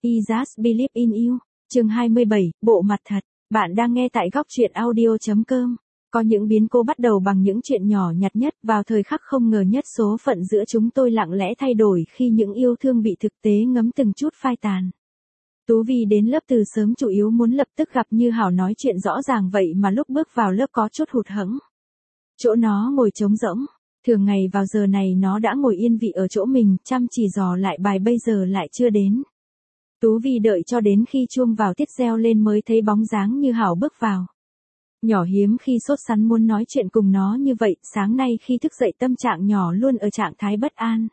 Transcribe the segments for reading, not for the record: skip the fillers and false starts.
I Just Believe in You, chương 27, bộ mặt thật. Bạn đang nghe tại góc truyện audio.com. Có những biến cố bắt đầu bằng những chuyện nhỏ nhặt nhất, vào thời khắc không ngờ nhất số phận giữa chúng tôi lặng lẽ thay đổi khi những yêu thương bị thực tế ngấm từng chút phai tàn. Tú Vi đến lớp từ sớm chủ yếu muốn lập tức gặp Như Hảo nói chuyện rõ ràng vậy mà lúc bước vào lớp có chút hụt hẫng. Chỗ nó ngồi trống rỗng, thường ngày vào giờ này nó đã ngồi yên vị ở chỗ mình, chăm chỉ dò lại bài bây giờ lại chưa đến. Tú Vi đợi cho đến khi chuông vào tiết reo lên mới thấy bóng dáng Như Hảo bước vào. Nhỏ hiếm khi sốt sắng muốn nói chuyện cùng nó như vậy, sáng nay khi thức dậy tâm trạng nhỏ luôn ở trạng thái bất an.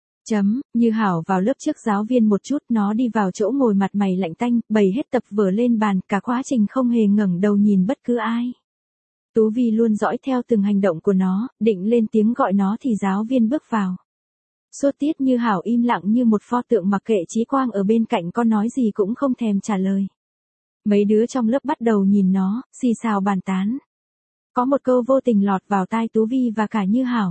Như Hảo vào lớp trước giáo viên một chút, nó đi vào chỗ ngồi mặt mày lạnh tanh, bày hết tập vở lên bàn, cả quá trình không hề ngẩng đầu nhìn bất cứ ai. Tú Vi luôn dõi theo từng hành động của nó, định lên tiếng gọi nó thì giáo viên bước vào. Suốt tiết Như Hảo im lặng như một pho tượng, mặc kệ Chí Quang ở bên cạnh có nói gì cũng không thèm trả lời. Mấy đứa trong lớp bắt đầu nhìn nó, xì xào bàn tán. Có một câu vô tình lọt vào tai Tú Vi và cả Như Hảo.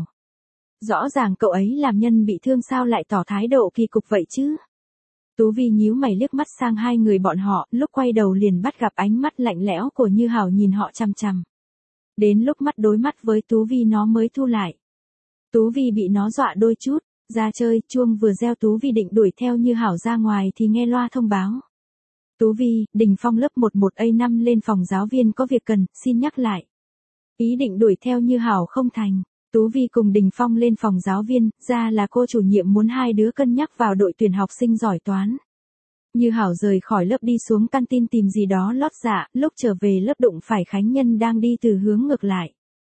Rõ ràng cậu ấy làm nhân bị thương sao lại tỏ thái độ kỳ cục vậy chứ? Tú Vi nhíu mày liếc mắt sang hai người bọn họ, lúc quay đầu liền bắt gặp ánh mắt lạnh lẽo của Như Hảo nhìn họ chằm chằm. Đến lúc mắt đối mắt với Tú Vi nó mới thu lại. Tú Vi bị nó dọa đôi chút, ra chơi, chuông vừa reo Tú Vi định đuổi theo Như Hảo ra ngoài thì nghe loa thông báo. Tú Vi, Đình Phong lớp 11A5 lên phòng giáo viên có việc cần, xin nhắc lại. Ý định đuổi theo Như Hảo không thành. Tú Vi cùng Đình Phong lên phòng giáo viên, ra là cô chủ nhiệm muốn hai đứa cân nhắc vào đội tuyển học sinh giỏi toán. Như Hảo rời khỏi lớp đi xuống canteen tìm gì đó lót dạ, lúc trở về lớp đụng phải Khánh Nhân đang đi từ hướng ngược lại.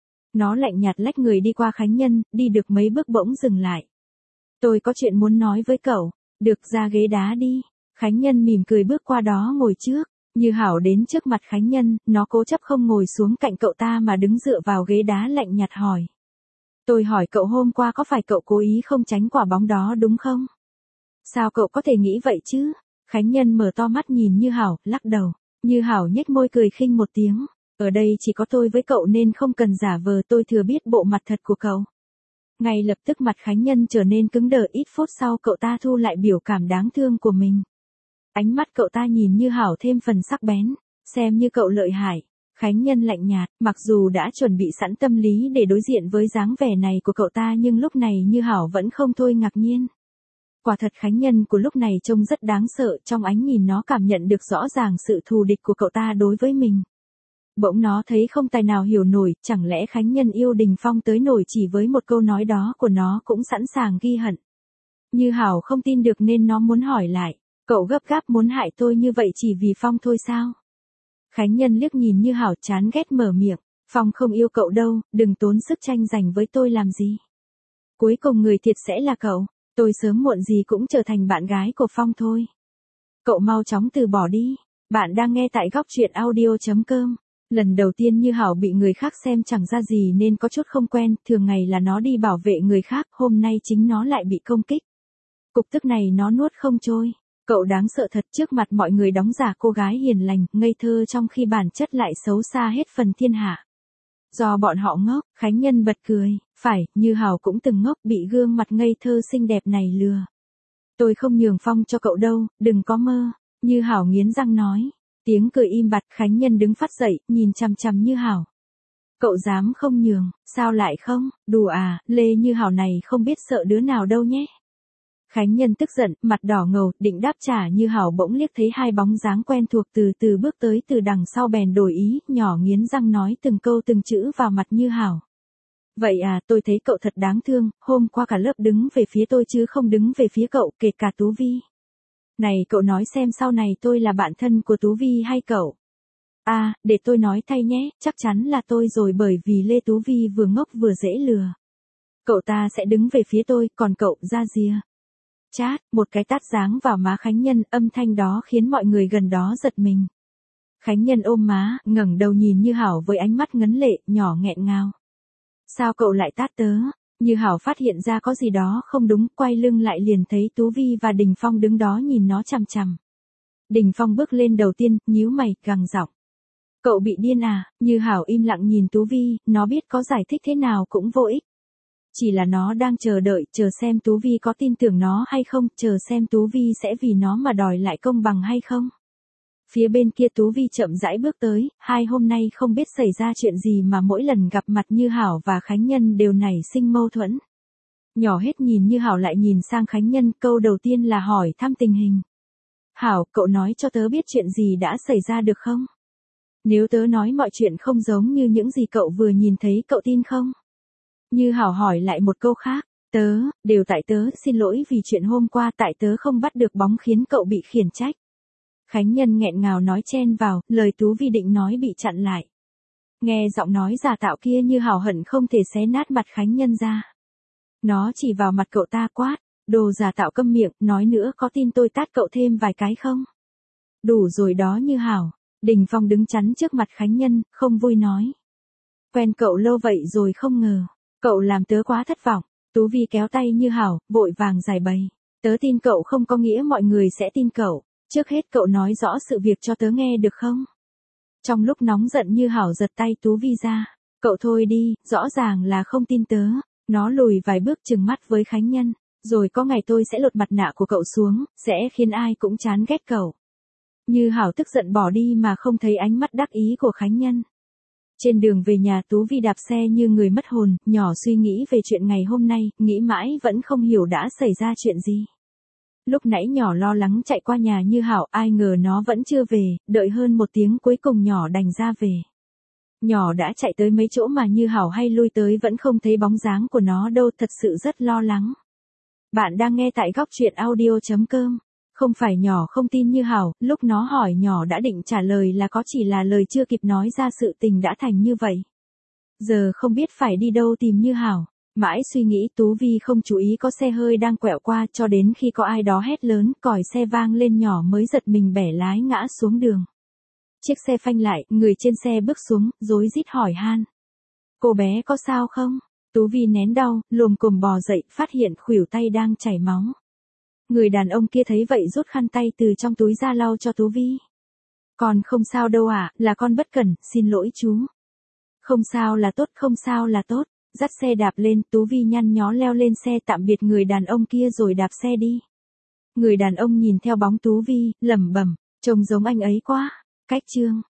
Nó lạnh nhạt lách người đi qua Khánh Nhân, đi được mấy bước bỗng dừng lại. Tôi có chuyện muốn nói với cậu, được ra ghế đá đi. Khánh Nhân mỉm cười bước qua đó ngồi trước. Như Hảo đến trước mặt Khánh Nhân, nó cố chấp không ngồi xuống cạnh cậu ta mà đứng dựa vào ghế đá lạnh nhạt hỏi. Tôi hỏi cậu hôm qua có phải cậu cố ý không tránh quả bóng đó đúng không? Sao cậu có thể nghĩ vậy chứ? Khánh Nhân mở to mắt nhìn Như Hảo, lắc đầu. Như Hảo nhếch môi cười khinh một tiếng. Ở đây chỉ có tôi với cậu nên không cần giả vờ, tôi thừa biết bộ mặt thật của cậu. Ngay lập tức mặt Khánh Nhân trở nên cứng đờ, ít phút sau cậu ta thu lại biểu cảm đáng thương của mình. Ánh mắt cậu ta nhìn Như Hảo thêm phần sắc bén. Xem như cậu lợi hại. Khánh Nhân lạnh nhạt, mặc dù đã chuẩn bị sẵn tâm lý để đối diện với dáng vẻ này của cậu ta nhưng lúc này Như Hảo vẫn không thôi ngạc nhiên. Quả thật Khánh Nhân của lúc này trông rất đáng sợ, trong ánh nhìn nó cảm nhận được rõ ràng sự thù địch của cậu ta đối với mình. Bỗng nó thấy không tài nào hiểu nổi, chẳng lẽ Khánh Nhân yêu Đình Phong tới nổi chỉ với một câu nói đó của nó cũng sẵn sàng ghi hận. Như Hảo không tin được nên nó muốn hỏi lại, cậu gấp gáp muốn hại tôi như vậy chỉ vì Phong thôi sao? Khánh Nhân liếc nhìn Như Hảo chán ghét mở miệng, Phong không yêu cậu đâu, đừng tốn sức tranh giành với tôi làm gì. Cuối cùng người thiệt sẽ là cậu, tôi sớm muộn gì cũng trở thành bạn gái của Phong thôi. Cậu mau chóng từ bỏ đi. Bạn đang nghe tại góc truyện audio.com. Lần đầu tiên Như Hảo bị người khác xem chẳng ra gì nên có chút không quen, thường ngày là nó đi bảo vệ người khác, hôm nay chính nó lại bị công kích. Cục tức này nó nuốt không trôi. Cậu đáng sợ thật, trước mặt mọi người đóng giả cô gái hiền lành, ngây thơ trong khi bản chất lại xấu xa hết phần thiên hạ. Do bọn họ ngốc, Khánh Nhân bật cười, phải, Như Hảo cũng từng ngốc bị gương mặt ngây thơ xinh đẹp này lừa. Tôi không nhường Phong cho cậu đâu, đừng có mơ, Như Hảo nghiến răng nói. Tiếng cười im bặt, Khánh Nhân đứng phát dậy, nhìn chằm chằm Như Hảo. Cậu dám không nhường, sao lại không, đùa à, Lê Như Hảo này không biết sợ đứa nào đâu nhé. Khánh Nhân tức giận, mặt đỏ ngầu, định đáp trả Như Hảo bỗng liếc thấy hai bóng dáng quen thuộc từ từ bước tới từ đằng sau bèn đổi ý, nhỏ nghiến răng nói từng câu từng chữ vào mặt Như Hảo. Vậy à, tôi thấy cậu thật đáng thương, hôm qua cả lớp đứng về phía tôi chứ không đứng về phía cậu, kể cả Tú Vi. Này cậu nói xem sau này tôi là bạn thân của Tú Vi hay cậu? À, để tôi nói thay nhé, chắc chắn là tôi rồi bởi vì Lê Tú Vi vừa ngốc vừa dễ lừa. Cậu ta sẽ đứng về phía tôi, còn cậu ra rìa. Chát, một cái tát giáng vào má Khánh Nhân, âm thanh đó khiến mọi người gần đó giật mình. Khánh Nhân ôm má, ngẩng đầu nhìn Như Hảo với ánh mắt ngấn lệ, nhỏ nghẹn ngào. Sao cậu lại tát tớ? Như Hảo phát hiện ra có gì đó không đúng, quay lưng lại liền thấy Tú Vi và Đình Phong đứng đó nhìn nó chằm chằm. Đình Phong bước lên đầu tiên, nhíu mày, gằn giọng. Cậu bị điên à? Như Hảo im lặng nhìn Tú Vi, nó biết có giải thích thế nào cũng vô ích. Chỉ là nó đang chờ đợi, chờ xem Tú Vi có tin tưởng nó hay không, chờ xem Tú Vi sẽ vì nó mà đòi lại công bằng hay không. Phía bên kia Tú Vi chậm rãi bước tới, hai hôm nay không biết xảy ra chuyện gì mà mỗi lần gặp mặt Như Hảo và Khánh Nhân đều nảy sinh mâu thuẫn. Nhỏ hết nhìn Như Hảo lại nhìn sang Khánh Nhân, câu đầu tiên là hỏi thăm tình hình. Hảo, cậu nói cho tớ biết chuyện gì đã xảy ra được không? Nếu tớ nói mọi chuyện không giống như những gì cậu vừa nhìn thấy cậu tin không? Như Hảo hỏi lại một câu khác, đều tại tớ, xin lỗi vì chuyện hôm qua, tại tớ không bắt được bóng khiến cậu bị khiển trách. Khánh Nhân nghẹn ngào nói chen vào, lời Tú Vi định nói bị chặn lại. Nghe giọng nói giả tạo kia Như Hảo hận không thể xé nát mặt Khánh Nhân ra. Nó chỉ vào mặt cậu ta quát, đồ giả tạo câm miệng, nói nữa có tin tôi tát cậu thêm vài cái không? Đủ rồi đó Như Hảo. Đình Phong đứng chắn trước mặt Khánh Nhân, không vui nói. Quen cậu lâu vậy rồi không ngờ, cậu làm tớ quá thất vọng. Tú Vi kéo tay Như Hảo, vội vàng giải bày. Tớ tin cậu không có nghĩa mọi người sẽ tin cậu. Trước hết cậu nói rõ sự việc cho tớ nghe được không? Trong lúc nóng giận Như Hảo giật tay Tú Vi ra. Cậu thôi đi, rõ ràng là không tin tớ. Nó lùi vài bước trừng mắt với Khánh Nhân. Rồi có ngày tôi sẽ lột mặt nạ của cậu xuống, sẽ khiến ai cũng chán ghét cậu. Như Hảo tức giận bỏ đi mà không thấy ánh mắt đắc ý của Khánh Nhân. Trên đường về nhà Tú Vi đạp xe như người mất hồn, nhỏ suy nghĩ về chuyện ngày hôm nay, nghĩ mãi vẫn không hiểu đã xảy ra chuyện gì. Lúc nãy nhỏ lo lắng chạy qua nhà Như Hảo, ai ngờ nó vẫn chưa về, đợi hơn một tiếng cuối cùng nhỏ đành ra về. Nhỏ đã chạy tới mấy chỗ mà Như Hảo hay lui tới vẫn không thấy bóng dáng của nó đâu, thật sự rất lo lắng. Bạn đang nghe tại góc truyện audio.com. Không phải nhỏ không tin Như Hảo, lúc nó hỏi nhỏ đã định trả lời là có, chỉ là lời chưa kịp nói ra sự tình đã thành như vậy. Giờ không biết phải đi đâu tìm Như Hảo. Mãi suy nghĩ Tú Vi không chú ý có xe hơi đang quẹo qua, cho đến khi có ai đó hét lớn, còi xe vang lên nhỏ mới giật mình bẻ lái ngã xuống đường. Chiếc xe phanh lại, người trên xe bước xuống, rối rít hỏi han. Cô bé có sao không? Tú Vi nén đau, lồm cồm bò dậy, phát hiện khuỷu tay đang chảy máu. Người đàn ông kia thấy vậy rút khăn tay từ trong túi ra lau cho Tú Vi. Con không sao đâu ạ, là con bất cẩn, xin lỗi chú. Không sao là tốt, không sao là tốt. Dắt xe đạp lên, Tú Vi nhăn nhó leo lên xe tạm biệt người đàn ông kia rồi đạp xe đi. Người đàn ông nhìn theo bóng Tú Vi, lẩm bẩm, trông giống anh ấy quá. Cách chương